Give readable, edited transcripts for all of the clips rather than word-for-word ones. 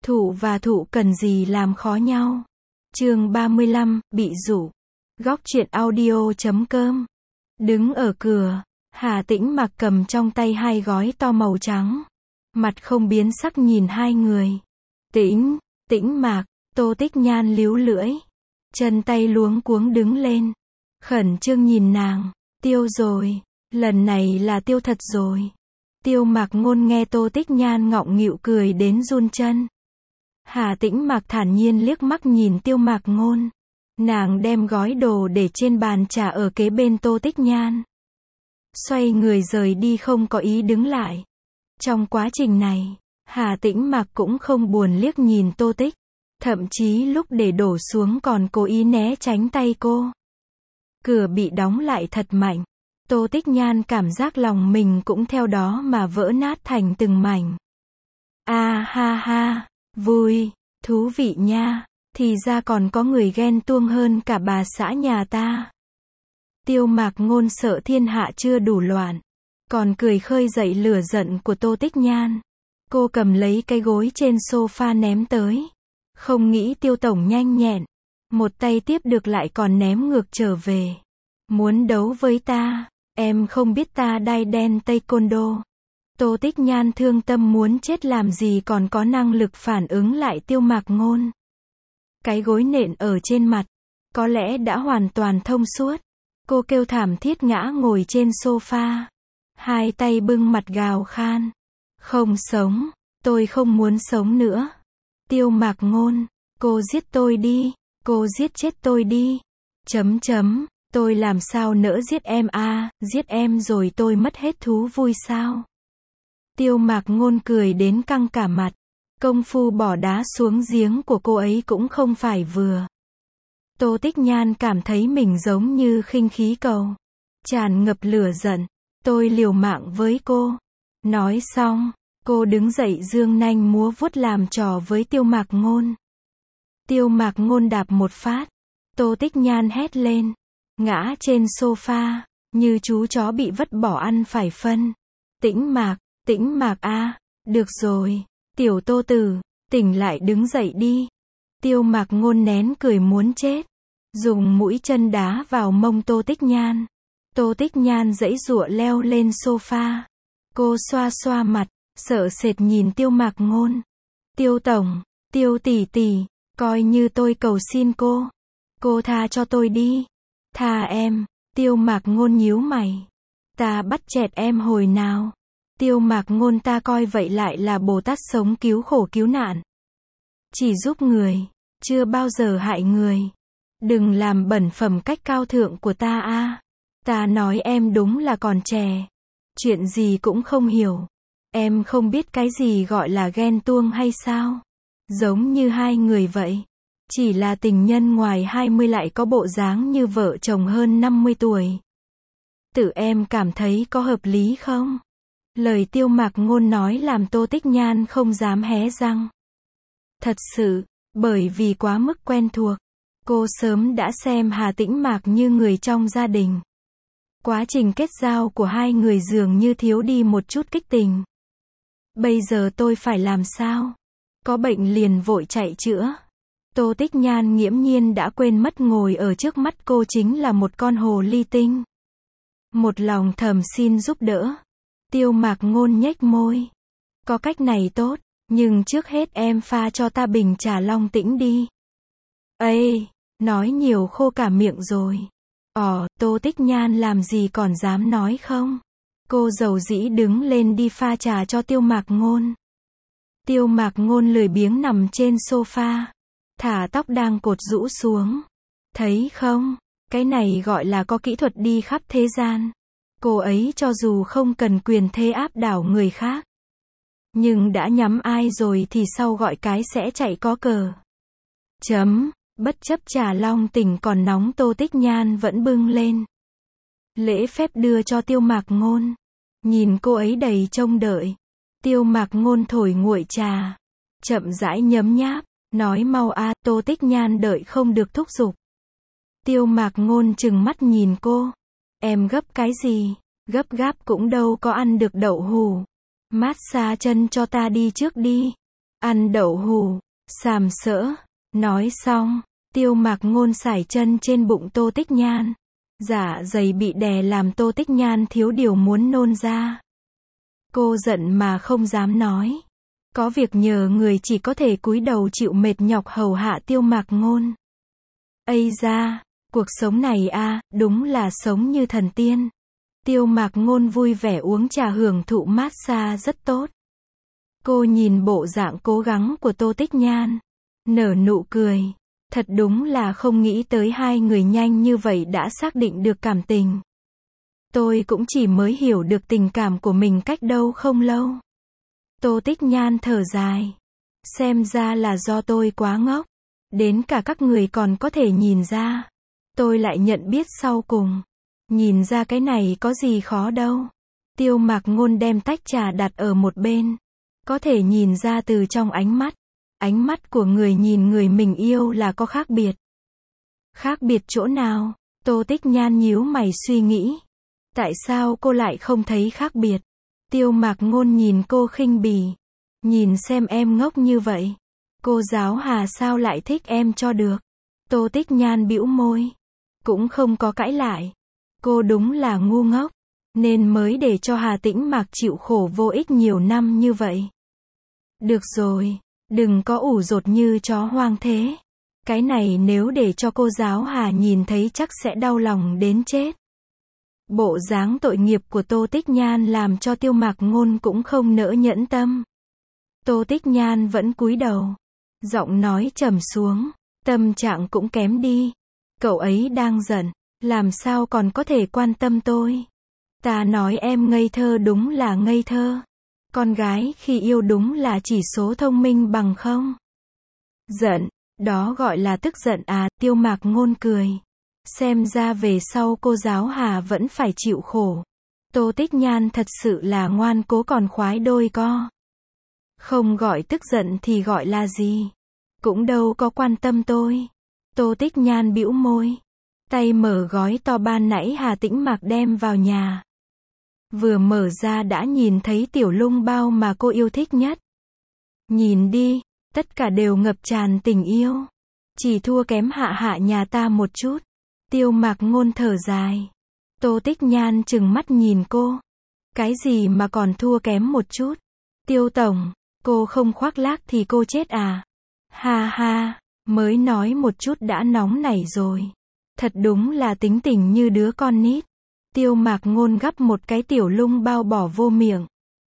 Thụ và thụ cần gì làm khó nhau. Chương 35, bị dụ. Góc truyện audio.com. Đứng ở cửa, Hà Tĩnh Mạc cầm trong tay hai gói to màu trắng. Mặt không biến sắc nhìn hai người. Tĩnh Mạc, Tô Tích Nhan líu lưỡi. Chân tay luống cuống đứng lên. Khẩn trương nhìn nàng. Tiêu rồi. Lần này là tiêu thật rồi. Tiêu Mạc Ngôn nghe Tô Tích Nhan ngọng nghịu cười đến run chân. Hà Tĩnh Mạc thản nhiên liếc mắt nhìn Tiêu Mạc Ngôn. Nàng đem gói đồ để trên bàn trà ở kế bên Tô Tích Nhan. Xoay người rời đi không có ý đứng lại. Trong quá trình này, Hà Tĩnh Mạc cũng không buồn liếc nhìn Tô Tích. Thậm chí lúc để đổ xuống còn cố ý né tránh tay cô. Cửa bị đóng lại thật mạnh. Tô Tích Nhan cảm giác lòng mình cũng theo đó mà vỡ nát thành từng mảnh. A ha ha, vui, thú vị nha, thì ra còn có người ghen tuông hơn cả bà xã nhà ta. Tiêu Mạc Ngôn sợ thiên hạ chưa đủ loạn, còn cười khơi dậy lửa giận của Tô Tích Nhan. Cô cầm lấy cái gối trên sofa ném tới. Không nghĩ Tiêu tổng nhanh nhẹn, một tay tiếp được lại còn ném ngược trở về. Muốn đấu với ta, em không biết ta đai đen taekwondo. Tô Tích Nhan thương tâm muốn chết làm gì còn có năng lực phản ứng lại Tiêu Mạc Ngôn. Cái gối nện ở trên mặt, có lẽ đã hoàn toàn thông suốt. Cô kêu thảm thiết ngã ngồi trên sofa. Hai tay bưng mặt gào khan. Không sống, tôi không muốn sống nữa. Tiêu Mạc Ngôn, cô giết tôi đi, cô giết chết tôi đi. Tôi làm sao nỡ giết em à, giết em rồi tôi mất hết thú vui sao? Tiêu Mạc Ngôn cười đến căng cả mặt. Công phu bỏ đá xuống giếng của cô ấy cũng không phải vừa. Tô Tích Nhan cảm thấy mình giống như khinh khí cầu. Tràn ngập lửa giận. Tôi liều mạng với cô. Nói xong, cô đứng dậy giương nanh múa vuốt làm trò với Tiêu Mạc Ngôn. Tiêu Mạc Ngôn đạp một phát. Tô Tích Nhan hét lên. Ngã trên sofa, như chú chó bị vứt bỏ ăn phải phân. Tĩnh Mạc a, được rồi, tiểu Tô tử, tỉnh lại đứng dậy đi. Tiêu Mạc Ngôn nén cười muốn chết. Dùng mũi chân đá vào mông Tô Tích Nhan. Tô Tích Nhan giãy giụa leo lên sofa. Cô xoa xoa mặt, sợ sệt nhìn Tiêu Mạc Ngôn. Tiêu tổng, Tiêu tỷ tỷ, coi như tôi cầu xin cô tha cho tôi đi. Tha em. Tiêu Mạc Ngôn nhíu mày. Ta bắt chẹt em hồi nào? Tiêu Mạc Ngôn ta coi vậy lại là Bồ Tát sống cứu khổ cứu nạn. Chỉ giúp người, chưa bao giờ hại người. Đừng làm bẩn phẩm cách cao thượng của ta a. Ta nói em đúng là còn trẻ. Chuyện gì cũng không hiểu. Em không biết cái gì gọi là ghen tuông hay sao? Giống như hai người vậy. Chỉ là tình nhân ngoài 20 lại có bộ dáng như vợ chồng hơn 50 tuổi. Tự em cảm thấy có hợp lý không? Lời Tiêu Mạc Ngôn nói làm Tô Tích Nhan không dám hé răng. Thật sự, bởi vì quá mức quen thuộc. Cô sớm đã xem Hà Tĩnh Mạc như người trong gia đình. Quá trình kết giao của hai người dường như thiếu đi một chút kích tình. Bây giờ tôi phải làm sao? Có bệnh liền vội chạy chữa. Tô Tích Nhan nghiễm nhiên đã quên mất ngồi ở trước mắt cô chính là một con hồ ly tinh. Một lòng thầm xin giúp đỡ. Tiêu Mạc Ngôn nhếch môi. Có cách này tốt, nhưng trước hết em pha cho ta bình trà long tĩnh đi. Ây, nói nhiều khô cả miệng rồi. Tô Tích Nhan làm gì còn dám nói không? Cô dầu dĩ đứng lên đi pha trà cho Tiêu Mạc Ngôn. Tiêu Mạc Ngôn lười biếng nằm trên sofa. Thả tóc đang cột rũ xuống. Thấy không? Cái này gọi là có kỹ thuật đi khắp thế gian. Cô ấy cho dù không cần quyền thế áp đảo người khác. Nhưng đã nhắm ai rồi thì sau gọi cái sẽ chạy có cờ. Bất chấp trà long tỉnh còn nóng Tô Tích Nhan vẫn bưng lên. Lễ phép đưa cho Tiêu Mạc Ngôn. Nhìn cô ấy đầy trông đợi. Tiêu Mạc Ngôn thổi nguội trà. Chậm rãi nhấm nháp. Nói mau a. Tô Tích Nhan đợi không được thúc giục. Tiêu Mạc Ngôn trừng mắt nhìn cô. Em gấp cái gì? Gấp gáp cũng đâu có ăn được đậu hũ. Mát xa chân cho ta đi trước đi. ăn đậu hù, sàm sỡ. Nói xong, Tiêu Mạc Ngôn sải chân trên bụng Tô Tích Nhan. Dạ dày bị đè làm Tô Tích Nhan thiếu điều muốn nôn ra. Cô giận mà không dám nói. Có việc nhờ người chỉ có thể cúi đầu chịu mệt nhọc hầu hạ Tiêu Mạc Ngôn. Ây da, cuộc sống này đúng là sống như thần tiên. Tiêu Mạc Ngôn vui vẻ uống trà hưởng thụ massage rất tốt. Cô nhìn bộ dạng cố gắng của Tô Tích Nhan, nở nụ cười. Thật đúng là không nghĩ tới hai người nhanh như vậy đã xác định được cảm tình. Tôi cũng chỉ mới hiểu được tình cảm của mình cách đâu không lâu. Tô Tích Nhan thở dài. Xem ra là do tôi quá ngốc. Đến cả các người còn có thể nhìn ra. Tôi lại nhận biết sau cùng. Nhìn ra cái này có gì khó đâu. Tiêu Mạc Ngôn đem tách trà đặt ở một bên. Có thể nhìn ra từ trong ánh mắt. Ánh mắt của người nhìn người mình yêu là có khác biệt. Khác biệt chỗ nào? Tô Tích Nhan nhíu mày suy nghĩ. Tại sao cô lại không thấy khác biệt? Tiêu Mạc Ngôn nhìn cô khinh bỉ. Nhìn xem em ngốc như vậy. Cô giáo Hà sao lại thích em cho được? Tô Tích Nhan bĩu môi. Cũng không có cãi lại. Cô đúng là ngu ngốc. Nên mới để cho Hà Tĩnh Mạc chịu khổ vô ích nhiều năm như vậy. Được rồi. Đừng có ủ rột như chó hoang thế. Cái này nếu để cho cô giáo Hà nhìn thấy chắc sẽ đau lòng đến chết. Bộ dáng tội nghiệp của Tô Tích Nhan làm cho Tiêu Mạc Ngôn cũng không nỡ nhẫn tâm. Tô Tích Nhan vẫn cúi đầu. Giọng nói trầm xuống. Tâm trạng cũng kém đi. Cậu ấy đang giận. Làm sao còn có thể quan tâm tôi? Ta nói em ngây thơ đúng là ngây thơ. Con gái khi yêu đúng là chỉ số thông minh bằng không. Giận, đó gọi là tức giận à, Tiêu Mạc Ngôn cười. Xem ra về sau cô giáo Hà vẫn phải chịu khổ. Tô Tích Nhan thật sự là ngoan cố còn khoái đôi co. Không gọi tức giận thì gọi là gì? Cũng đâu có quan tâm tôi. Tô Tích Nhan bĩu môi. Tay mở gói to ban nãy Hà Tĩnh Mạc đem vào nhà. Vừa mở ra đã nhìn thấy tiểu lung bao mà cô yêu thích nhất. Nhìn đi, tất cả đều ngập tràn tình yêu. Chỉ thua kém Hạ Hạ nhà ta một chút. Tiêu Mạc Ngôn thở dài. Tô Tích Nhan trừng mắt nhìn cô. Cái gì mà còn thua kém một chút? Tiêu tổng, cô không khoác lác thì cô chết à? Ha ha, mới nói một chút đã nóng nảy rồi. Thật đúng là tính tình như đứa con nít. Tiêu Mạc Ngôn gắp một cái tiểu lung bao bỏ vô miệng.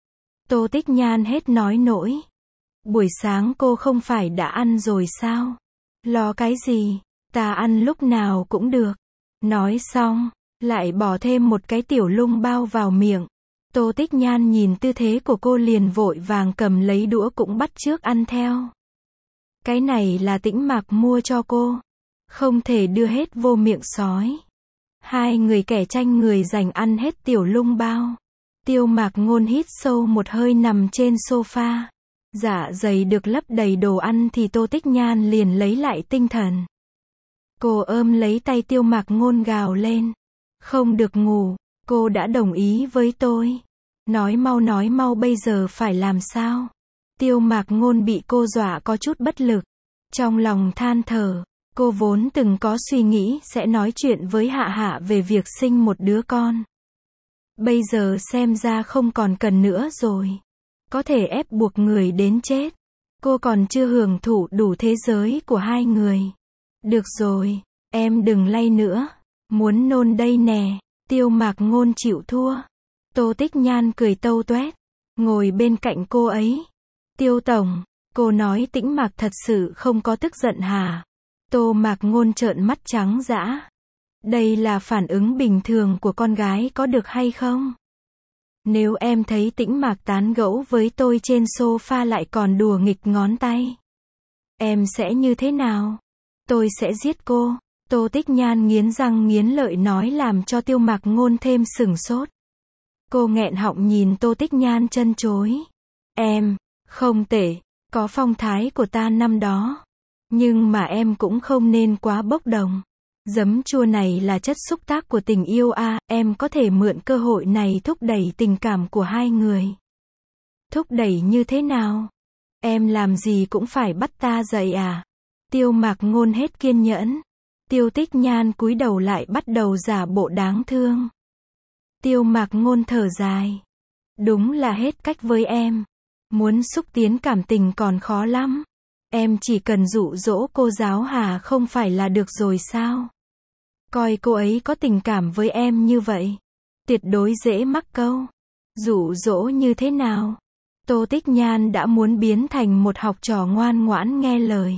Tô Tích Nhan hết nói nổi. Buổi sáng cô không phải đã ăn rồi sao? Lo cái gì? Ta ăn lúc nào cũng được. Nói xong, lại bỏ thêm một cái tiểu lung bao vào miệng. Tô Tích Nhan nhìn tư thế của cô liền vội vàng cầm lấy đũa cũng bắt chước ăn theo. Cái này là Tĩnh Mạc mua cho cô. Không thể đưa hết vô miệng sói. Hai người kẻ tranh người giành ăn hết tiểu lung bao. Tiêu Mạc Ngôn hít sâu một hơi nằm trên sofa. Dạ dày được lấp đầy đồ ăn thì Tô Tích Nhan liền lấy lại tinh thần. Cô ôm lấy tay Tiêu Mạc Ngôn gào lên. Không được ngủ, cô đã đồng ý với tôi. Nói mau bây giờ phải làm sao? Tiêu Mạc Ngôn bị cô dọa có chút bất lực. Trong lòng than thở. Cô vốn từng có suy nghĩ sẽ nói chuyện với Hạ Hạ về việc sinh một đứa con. Bây giờ xem ra không còn cần nữa rồi. Có thể ép buộc người đến chết. Cô còn chưa hưởng thụ đủ thế giới của hai người. Được rồi, em đừng lay nữa. Muốn nôn đây nè. Tiêu Mạc Ngôn chịu thua. Tô Tích Nhan cười tâu toét. Ngồi bên cạnh cô ấy. Tiêu tổng, cô nói Tĩnh Mạc thật sự không có tức giận hả? Tô Mạc Ngôn trợn mắt trắng dã. Đây là phản ứng bình thường của con gái có được hay không? Nếu em thấy Tĩnh Mạc tán gẫu với tôi trên sofa lại còn đùa nghịch ngón tay, em sẽ như thế nào? Tôi sẽ giết cô. Tô Tích Nhan nghiến răng nghiến lợi nói làm cho Tiêu Mạc Ngôn thêm sửng sốt. Cô nghẹn họng nhìn Tô Tích Nhan chân chối. Em, không tệ, có phong thái của ta năm đó. Nhưng mà em cũng không nên quá bốc đồng. Giấm chua này là chất xúc tác của tình yêu à, em có thể mượn cơ hội này thúc đẩy tình cảm của hai người. Thúc đẩy như thế nào? Em làm gì cũng phải bắt ta dậy à? Tiêu Mạc Ngôn hết kiên nhẫn. Tiêu Tích Nhan cúi đầu lại bắt đầu giả bộ đáng thương. Tiêu Mạc Ngôn thở dài. Đúng là hết cách với em. Muốn xúc tiến cảm tình còn khó lắm. Em chỉ cần dụ dỗ cô giáo Hà không phải là được rồi sao? Coi cô ấy có tình cảm với em như vậy. Tuyệt đối dễ mắc câu. Dụ dỗ như thế nào? Tô Tích Nhan đã muốn biến thành một học trò ngoan ngoãn nghe lời.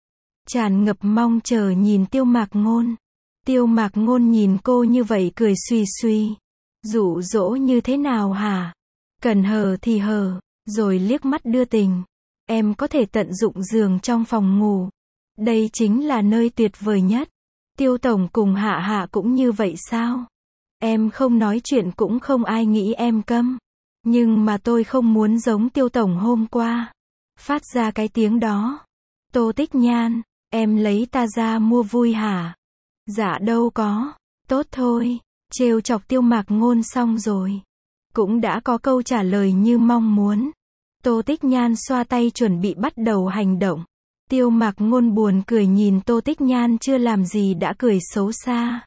Tràn ngập mong chờ nhìn Tiêu Mạc Ngôn. Tiêu Mạc Ngôn nhìn cô như vậy cười suy suy. Dụ dỗ như thế nào hả? Cần hờ thì hờ, rồi liếc mắt đưa tình. Em có thể tận dụng giường trong phòng ngủ. Đây chính là nơi tuyệt vời nhất. Tiêu Tổng cùng Hạ Hạ cũng như vậy sao? Em không nói chuyện cũng không ai nghĩ em câm. Nhưng mà tôi không muốn giống Tiêu Tổng hôm qua. Phát ra cái tiếng đó. Tô Tích Nhan, em lấy ta ra mua vui hả? Dạ đâu có. Tốt thôi. Trêu chọc Tiêu Mạc Ngôn xong rồi. Cũng đã có câu trả lời như mong muốn. Tô Tích Nhan xoa tay chuẩn bị bắt đầu hành động. Tiêu Mạc Ngôn buồn cười nhìn Tô Tích Nhan chưa làm gì đã cười xấu xa.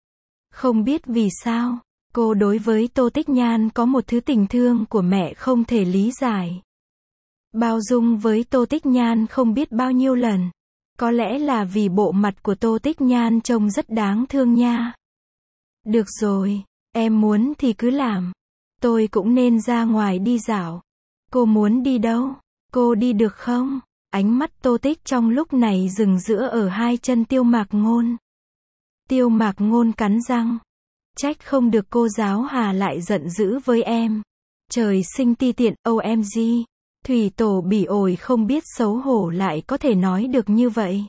Không biết vì sao, cô đối với Tô Tích Nhan có một thứ tình thương của mẹ không thể lý giải. Bao dung với Tô Tích Nhan không biết bao nhiêu lần. Có lẽ là vì bộ mặt của Tô Tích Nhan trông rất đáng thương nha. Được rồi, em muốn thì cứ làm. Tôi cũng nên ra ngoài đi dạo. Cô muốn đi đâu? Cô đi được không? Ánh mắt Tô Tích trong lúc này dừng giữa ở hai chân Tiêu Mạc Ngôn. Tiêu Mạc Ngôn cắn răng. Trách không được cô giáo Hà lại giận dữ với em. Trời sinh ti tiện, OMG. Thủy Tổ bỉ ổi không biết xấu hổ lại có thể nói được như vậy.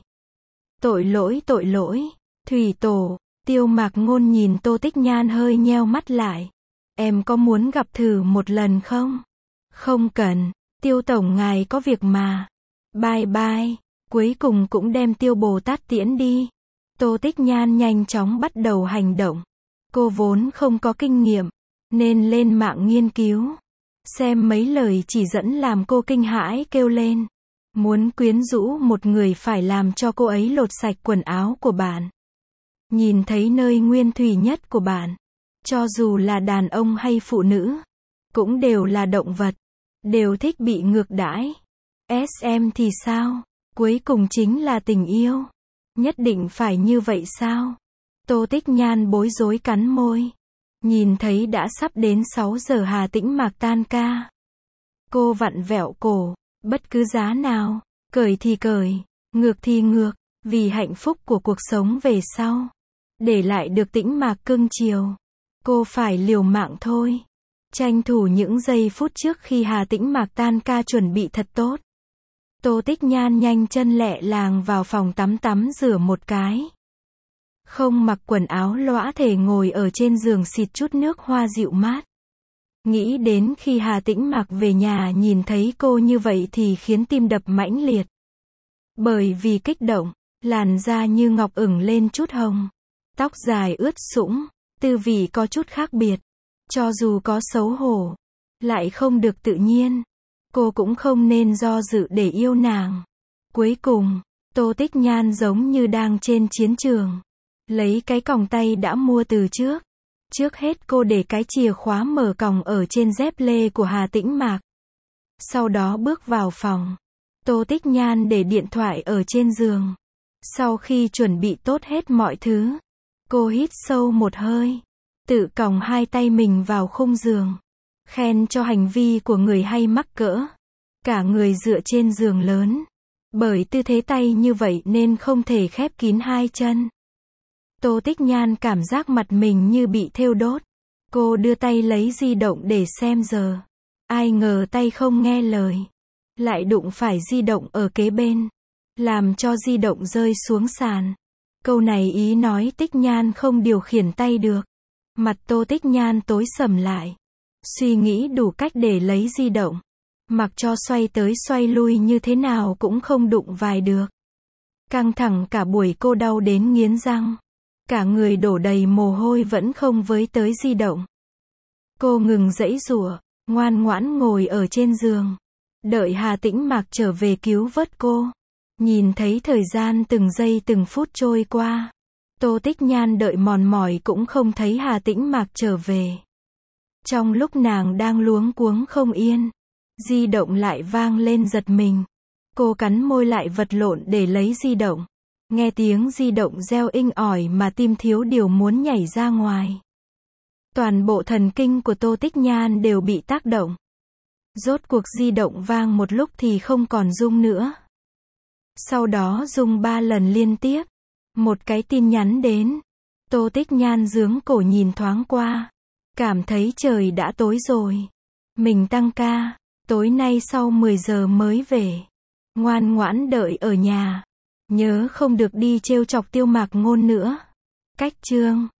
Tội lỗi. Thủy Tổ. Tiêu Mạc Ngôn nhìn Tô Tích Nhan hơi nheo mắt lại. Em có muốn gặp thử một lần không? Không cần. Tiêu Tổng ngài có việc mà. Bye bye. Cuối cùng cũng đem Tiêu Bồ Tát tiễn đi. Tô Tích Nhan nhanh chóng bắt đầu hành động. Cô vốn không có kinh nghiệm, nên lên mạng nghiên cứu. Xem mấy lời chỉ dẫn làm cô kinh hãi kêu lên. Muốn quyến rũ một người phải làm cho cô ấy lột sạch quần áo của bạn. Nhìn thấy nơi nguyên thủy nhất của bạn. Cho dù là đàn ông hay phụ nữ, cũng đều là động vật. Đều thích bị ngược đãi. SM thì sao? Cuối cùng chính là tình yêu. Nhất định phải như vậy sao? Tô Tích Nhan bối rối cắn môi. Nhìn thấy đã sắp đến 6 giờ Hà Tĩnh Mạc tan ca. Cô vặn vẹo cổ. Bất cứ giá nào. Cởi thì cởi. Ngược thì ngược. Vì hạnh phúc của cuộc sống về sau. Để lại được Tĩnh Mạc cưng chiều. Cô phải liều mạng thôi. Tranh thủ những giây phút trước khi Hà Tĩnh Mạc tan ca chuẩn bị thật tốt. Tô Tích Nhan nhanh chân lẹ làng vào phòng tắm rửa một cái. Không mặc quần áo lõa thể ngồi ở trên giường xịt chút nước hoa dịu mát. Nghĩ đến khi Hà Tĩnh Mạc về nhà nhìn thấy cô như vậy thì khiến tim đập mãnh liệt. Bởi vì kích động, làn da như ngọc ửng lên chút hồng. Tóc dài ướt sũng, tư vị có chút khác biệt. Cho dù có xấu hổ, lại không được tự nhiên. Cô cũng không nên do dự để yêu nàng. Cuối cùng, Tô Tích Nhan giống như đang trên chiến trường. Lấy cái còng tay đã mua từ trước. Trước hết cô để cái chìa khóa mở còng ở trên dép lê của Hà Tĩnh Mạc. Sau đó bước vào phòng. Tô Tích Nhan để điện thoại ở trên giường. Sau khi chuẩn bị tốt hết mọi thứ, cô hít sâu một hơi. Tự còng hai tay mình vào khung giường. Khen cho hành vi của người hay mắc cỡ. Cả người dựa trên giường lớn. Bởi tư thế tay như vậy nên không thể khép kín hai chân. Tô Tích Nhan cảm giác mặt mình như bị thêu đốt. Cô đưa tay lấy di động để xem giờ. Ai ngờ tay không nghe lời. Lại đụng phải di động ở kế bên. Làm cho di động rơi xuống sàn. Câu này ý nói Tích Nhan không điều khiển tay được. Mặt Tô Tích Nhan tối sầm lại. Suy nghĩ đủ cách để lấy di động. Mặc cho xoay tới xoay lui như thế nào cũng không đụng vài được. Căng thẳng cả buổi cô đau đến nghiến răng. Cả người đổ đầy mồ hôi vẫn không với tới di động. Cô ngừng giãy giụa, ngoan ngoãn ngồi ở trên giường. Đợi Hà Tĩnh Mạc trở về cứu vớt cô. Nhìn thấy thời gian từng giây từng phút trôi qua. Tô Tích Nhan đợi mòn mỏi cũng không thấy Hà Tĩnh Mạc trở về. Trong lúc nàng đang luống cuống không yên, di động lại vang lên giật mình. Cô cắn môi lại vật lộn để lấy di động. Nghe tiếng di động reo inh ỏi mà tim thiếu điều muốn nhảy ra ngoài. Toàn bộ thần kinh của Tô Tích Nhan đều bị tác động. Rốt cuộc di động vang một lúc thì không còn rung nữa. Sau đó rung 3 lần liên tiếp. Một cái tin nhắn đến. Tô Tích Nhan giương cổ nhìn thoáng qua. Cảm thấy trời đã tối rồi. Mình tăng ca. Tối nay sau 10 giờ mới về. Ngoan ngoãn đợi ở nhà. Nhớ không được đi trêu chọc Tiêu Mạc Ngôn nữa. Cách chương